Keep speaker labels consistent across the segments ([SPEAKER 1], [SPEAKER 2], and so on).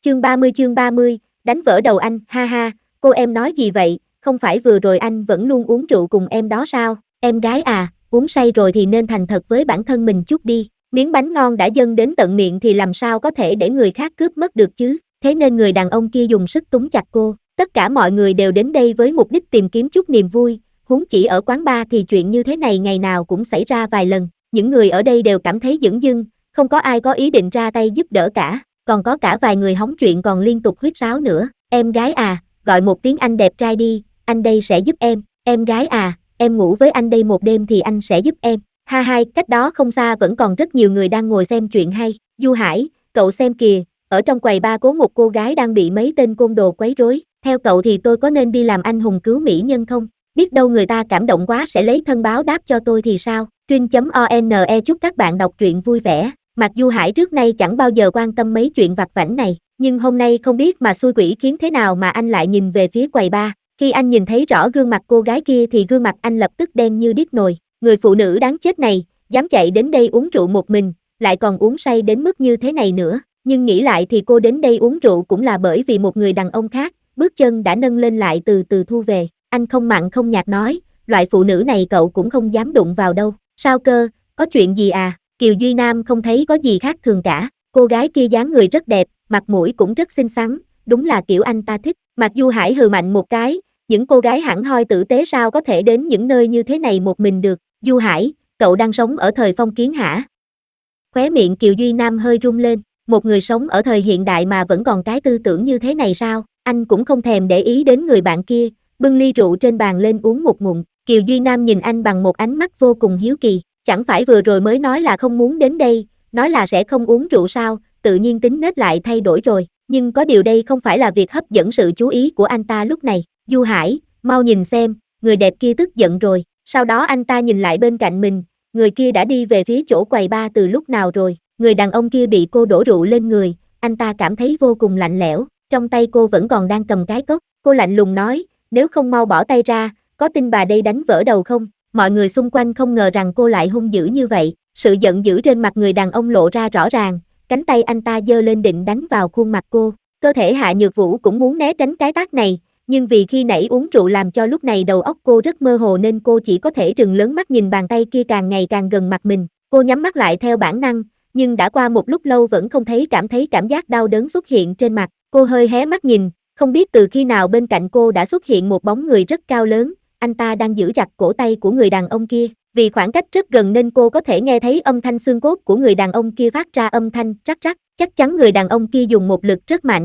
[SPEAKER 1] Chương 30, đánh vỡ đầu anh, ha ha, cô em nói gì vậy, không phải vừa rồi anh vẫn luôn uống rượu cùng em đó sao, em gái à, uống say rồi thì nên thành thật với bản thân mình chút đi, miếng bánh ngon đã dâng đến tận miệng thì làm sao có thể để người khác cướp mất được chứ, thế nên người đàn ông kia dùng sức túm chặt cô, tất cả mọi người đều đến đây với mục đích tìm kiếm chút niềm vui, huống chỉ ở quán bar thì chuyện như thế này ngày nào cũng xảy ra vài lần, những người ở đây đều cảm thấy dửng dưng, không có ai có ý định ra tay giúp đỡ cả. Còn có cả vài người hóng chuyện còn liên tục huýt sáo nữa, em gái à, gọi một tiếng anh đẹp trai đi, anh đây sẽ giúp em gái à, em ngủ với anh đây một đêm thì anh sẽ giúp em, ha hai, cách đó không xa vẫn còn rất nhiều người đang ngồi xem chuyện hay, Du Hải, cậu xem kìa, ở trong quầy bar có một cô gái đang bị mấy tên côn đồ quấy rối, theo cậu thì tôi có nên đi làm anh hùng cứu mỹ nhân không, biết đâu người ta cảm động quá sẽ lấy thân báo đáp cho tôi thì sao, Trin.one chúc các bạn đọc truyện vui vẻ. Mặc Du Hải trước nay chẳng bao giờ quan tâm mấy chuyện vặt vãnh này, nhưng hôm nay không biết mà xui quỷ khiến thế nào mà anh lại nhìn về phía quầy bar. Khi anh nhìn thấy rõ gương mặt cô gái kia thì gương mặt anh lập tức đen như đít nồi. Người phụ nữ đáng chết này, dám chạy đến đây uống rượu một mình, lại còn uống say đến mức như thế này nữa. Nhưng nghĩ lại thì cô đến đây uống rượu cũng là bởi vì một người đàn ông khác, bước chân đã nâng lên lại từ từ thu về. Anh không mặn không nhạt nói, loại phụ nữ này cậu cũng không dám đụng vào đâu. Sao cơ, có chuyện gì à? Kiều Duy Nam không thấy có gì khác thường cả, cô gái kia dáng người rất đẹp, mặt mũi cũng rất xinh xắn, đúng là kiểu anh ta thích. Mặc Du Hải hừ mạnh một cái, những cô gái hẳn hoi tử tế sao có thể đến những nơi như thế này một mình được. Du Hải, cậu đang sống ở thời phong kiến hả? Khóe miệng Kiều Duy Nam hơi rung lên, một người sống ở thời hiện đại mà vẫn còn cái tư tưởng như thế này sao? Anh cũng không thèm để ý đến người bạn kia, bưng ly rượu trên bàn lên uống một ngụm. Kiều Duy Nam nhìn anh bằng một ánh mắt vô cùng hiếu kỳ. Chẳng phải vừa rồi mới nói là không muốn đến đây, nói là sẽ không uống rượu sao, tự nhiên tính nết lại thay đổi rồi, nhưng có điều đây không phải là việc hấp dẫn sự chú ý của anh ta lúc này. Du Hải, mau nhìn xem, người đẹp kia tức giận rồi, sau đó anh ta nhìn lại bên cạnh mình, người kia đã đi về phía chỗ quầy bar từ lúc nào rồi, người đàn ông kia bị cô đổ rượu lên người, anh ta cảm thấy vô cùng lạnh lẽo, trong tay cô vẫn còn đang cầm cái cốc, cô lạnh lùng nói, nếu không mau bỏ tay ra, có tin bà đây đánh vỡ đầu không? Mọi người xung quanh không ngờ rằng cô lại hung dữ như vậy, sự giận dữ trên mặt người đàn ông lộ ra rõ ràng, cánh tay anh ta giơ lên định đánh vào khuôn mặt cô, cơ thể Hạ Nhược Vũ cũng muốn né tránh cái tát này, nhưng vì khi nãy uống rượu làm cho lúc này đầu óc cô rất mơ hồ nên cô chỉ có thể trừng lớn mắt nhìn bàn tay kia càng ngày càng gần mặt mình, cô nhắm mắt lại theo bản năng, nhưng đã qua một lúc lâu vẫn không cảm thấy cảm giác đau đớn xuất hiện trên mặt, cô hơi hé mắt nhìn, không biết từ khi nào bên cạnh cô đã xuất hiện một bóng người rất cao lớn. Anh ta đang giữ chặt cổ tay của người đàn ông kia, vì khoảng cách rất gần nên cô có thể nghe thấy âm thanh xương cốt của người đàn ông kia phát ra âm thanh rắc rắc, chắc chắn người đàn ông kia dùng một lực rất mạnh,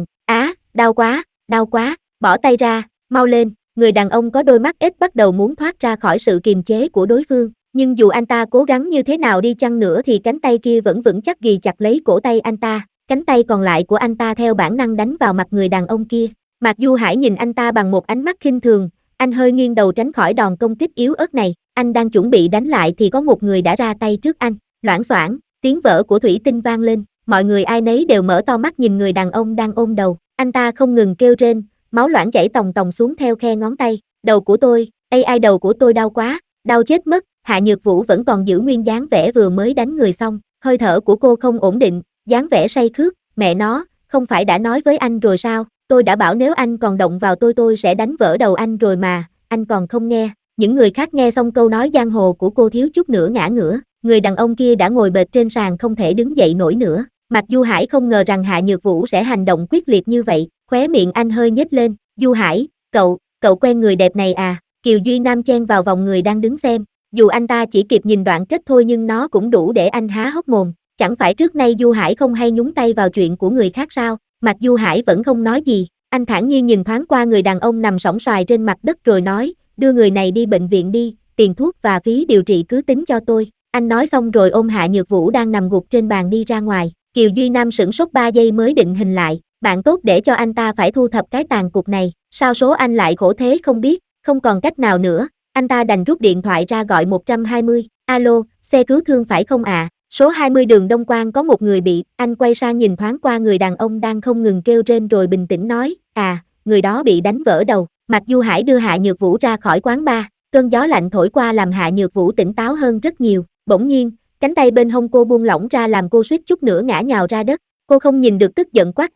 [SPEAKER 1] đau quá, bỏ tay ra, mau lên, người đàn ông có đôi mắt ếch bắt đầu muốn thoát ra khỏi sự kiềm chế của đối phương, nhưng dù anh ta cố gắng như thế nào đi chăng nữa thì cánh tay kia vẫn vững chắc ghì chặt lấy cổ tay anh ta, cánh tay còn lại của anh ta theo bản năng đánh vào mặt người đàn ông kia, Mạc Du Hải nhìn anh ta bằng một ánh mắt khinh thường. Anh hơi nghiêng đầu tránh khỏi đòn công kích yếu ớt này, anh đang chuẩn bị đánh lại thì có một người đã ra tay trước anh, loảng xoảng, tiếng vỡ của thủy tinh vang lên, mọi người ai nấy đều mở to mắt nhìn người đàn ông đang ôm đầu, anh ta không ngừng kêu rên, máu loãng chảy tòng tòng xuống theo khe ngón tay, đầu của tôi, ai đầu của tôi đau quá, đau chết mất, Hạ Nhược Vũ vẫn còn giữ nguyên dáng vẻ vừa mới đánh người xong, hơi thở của cô không ổn định, dáng vẻ say khướt, mẹ nó, không phải đã nói với anh rồi sao? Tôi đã bảo nếu anh còn động vào tôi sẽ đánh vỡ đầu anh rồi mà, anh còn không nghe. Những người khác nghe xong câu nói giang hồ của cô thiếu chút nữa ngã ngửa, người đàn ông kia đã ngồi bệt trên sàn không thể đứng dậy nổi nữa. Mặc Du Hải không ngờ rằng Hạ Nhược Vũ sẽ hành động quyết liệt như vậy, khóe miệng anh hơi nhếch lên, Du Hải, cậu quen người đẹp này à? Kiều Duy Nam chen vào vòng người đang đứng xem, dù anh ta chỉ kịp nhìn đoạn kết thôi nhưng nó cũng đủ để anh há hốc mồm, chẳng phải trước nay Du Hải không hay nhúng tay vào chuyện của người khác sao? Mặc Du Hải vẫn không nói gì, anh thản nhiên nhìn thoáng qua người đàn ông nằm sõng soài trên mặt đất rồi nói, đưa người này đi bệnh viện đi, tiền thuốc và phí điều trị cứ tính cho tôi. Anh nói xong rồi ôm Hạ Nhược Vũ đang nằm gục trên bàn đi ra ngoài, Kiều Duy Nam sửng sốt 3 giây mới định hình lại, bạn tốt để cho anh ta phải thu thập cái tàn cục này, sao số anh lại khổ thế không biết, không còn cách nào nữa, anh ta đành rút điện thoại ra gọi 120, alo, xe cứu thương phải không ạ? Số 20 đường Đông Quang có một người bị, anh quay sang nhìn thoáng qua người đàn ông đang không ngừng kêu rên rồi bình tĩnh nói, người đó bị đánh vỡ đầu. Mặc Du Hải đưa Hạ Nhược Vũ ra khỏi quán bar, cơn gió lạnh thổi qua làm Hạ Nhược Vũ tỉnh táo hơn rất nhiều, bỗng nhiên, cánh tay bên hông cô buông lỏng ra làm cô suýt chút nữa ngã nhào ra đất, cô không nhìn được tức giận quát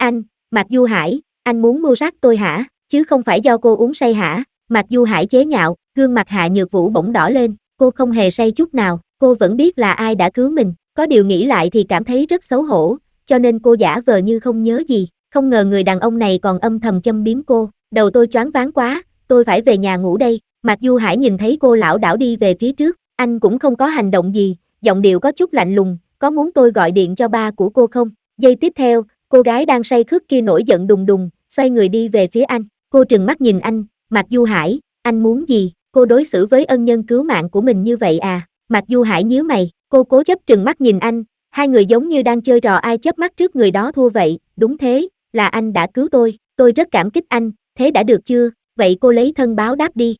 [SPEAKER 1] Mạc Du Hải, anh muốn mưu sát tôi hả, chứ không phải do cô uống say hả? Mạc Du Hải chế nhạo, gương mặt Hạ Nhược Vũ bỗng đỏ lên, cô không hề say chút nào, cô vẫn biết là ai đã cứu mình, có điều nghĩ lại thì cảm thấy rất xấu hổ, cho nên cô giả vờ như không nhớ gì, không ngờ người đàn ông này còn âm thầm châm biếm cô, đầu tôi choáng váng quá, tôi phải về nhà ngủ đây. Mạc Du Hải nhìn thấy cô lảo đảo đi về phía trước, anh cũng không có hành động gì, giọng điệu có chút lạnh lùng, có muốn tôi gọi điện cho ba của cô không? Giây tiếp theo, cô gái đang say khướt kia nổi giận đùng đùng, xoay người đi về phía anh, cô trừng mắt nhìn anh, Mạc Du Hải, anh muốn gì? Cô đối xử với ân nhân cứu mạng của mình như vậy à? Mạc Du Hải nhíu mày, cô cố chấp trừng mắt nhìn anh, hai người giống như đang chơi trò ai chớp mắt trước người đó thua vậy, đúng thế, là anh đã cứu tôi rất cảm kích anh, thế đã được chưa, vậy cô lấy thân báo đáp đi.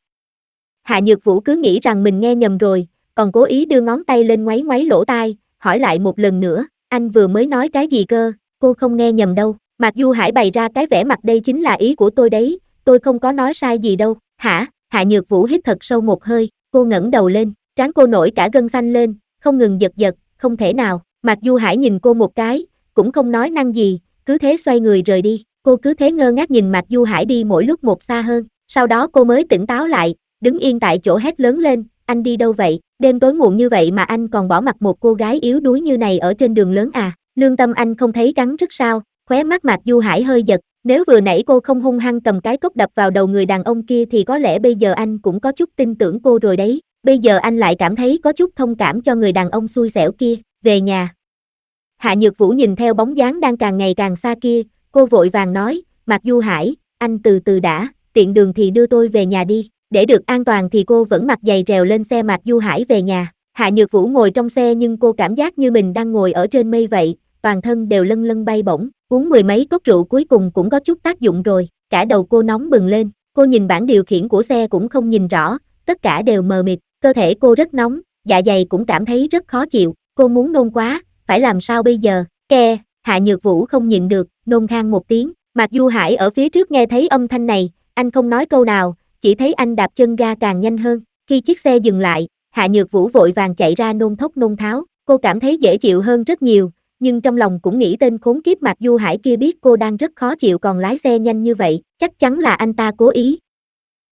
[SPEAKER 1] Hạ Nhược Vũ cứ nghĩ rằng mình nghe nhầm rồi, còn cố ý đưa ngón tay lên ngoáy ngoáy lỗ tai, hỏi lại một lần nữa, anh vừa mới nói cái gì cơ, cô không nghe nhầm đâu, Mạc Du Hải bày ra cái vẻ mặt đây chính là ý của tôi đấy, tôi không có nói sai gì đâu, hả? Hạ Nhược Vũ hít thật sâu một hơi, cô ngẩng đầu lên, trán cô nổi cả gân xanh lên, không ngừng giật giật, không thể nào, Mạc Du Hải nhìn cô một cái, cũng không nói năng gì, cứ thế xoay người rời đi, cô cứ thế ngơ ngác nhìn Mạc Du Hải đi mỗi lúc một xa hơn, sau đó cô mới tỉnh táo lại, đứng yên tại chỗ hét lớn lên, anh đi đâu vậy, đêm tối muộn như vậy mà anh còn bỏ mặc một cô gái yếu đuối như này ở trên đường lớn à, lương tâm anh không thấy cắn rứt sao, khóe mắt Mạc Du Hải hơi giật, nếu vừa nãy cô không hung hăng cầm cái cốc đập vào đầu người đàn ông kia thì có lẽ bây giờ anh cũng có chút tin tưởng cô rồi đấy, bây giờ anh lại cảm thấy có chút thông cảm cho người đàn ông xui xẻo kia, về nhà. Hạ Nhược Vũ nhìn theo bóng dáng đang càng ngày càng xa kia, cô vội vàng nói, Mạc Du Hải, anh từ từ đã, tiện đường thì đưa tôi về nhà đi, để được an toàn thì cô vẫn mặt dày trèo lên xe Mạc Du Hải về nhà. Hạ Nhược Vũ ngồi trong xe nhưng cô cảm giác như mình đang ngồi ở trên mây vậy, toàn thân đều lân lân bay bổng, uống mười mấy cốc rượu cuối cùng cũng có chút tác dụng rồi, cả đầu cô nóng bừng lên, cô nhìn bảng điều khiển của xe cũng không nhìn rõ, tất cả đều mờ mịt, cơ thể cô rất nóng, dạ dày cũng cảm thấy rất khó chịu, cô muốn nôn quá, phải làm sao bây giờ, ke, Hạ Nhược Vũ không nhịn được, nôn khan một tiếng, Mạc Du Hải ở phía trước nghe thấy âm thanh này, anh không nói câu nào, chỉ thấy anh đạp chân ga càng nhanh hơn, khi chiếc xe dừng lại, Hạ Nhược Vũ vội vàng chạy ra nôn thốc nôn tháo, cô cảm thấy dễ chịu hơn rất nhiều, nhưng trong lòng cũng nghĩ tên khốn kiếp Mạc Du Hải kia biết cô đang rất khó chịu còn lái xe nhanh như vậy, chắc chắn là anh ta cố ý,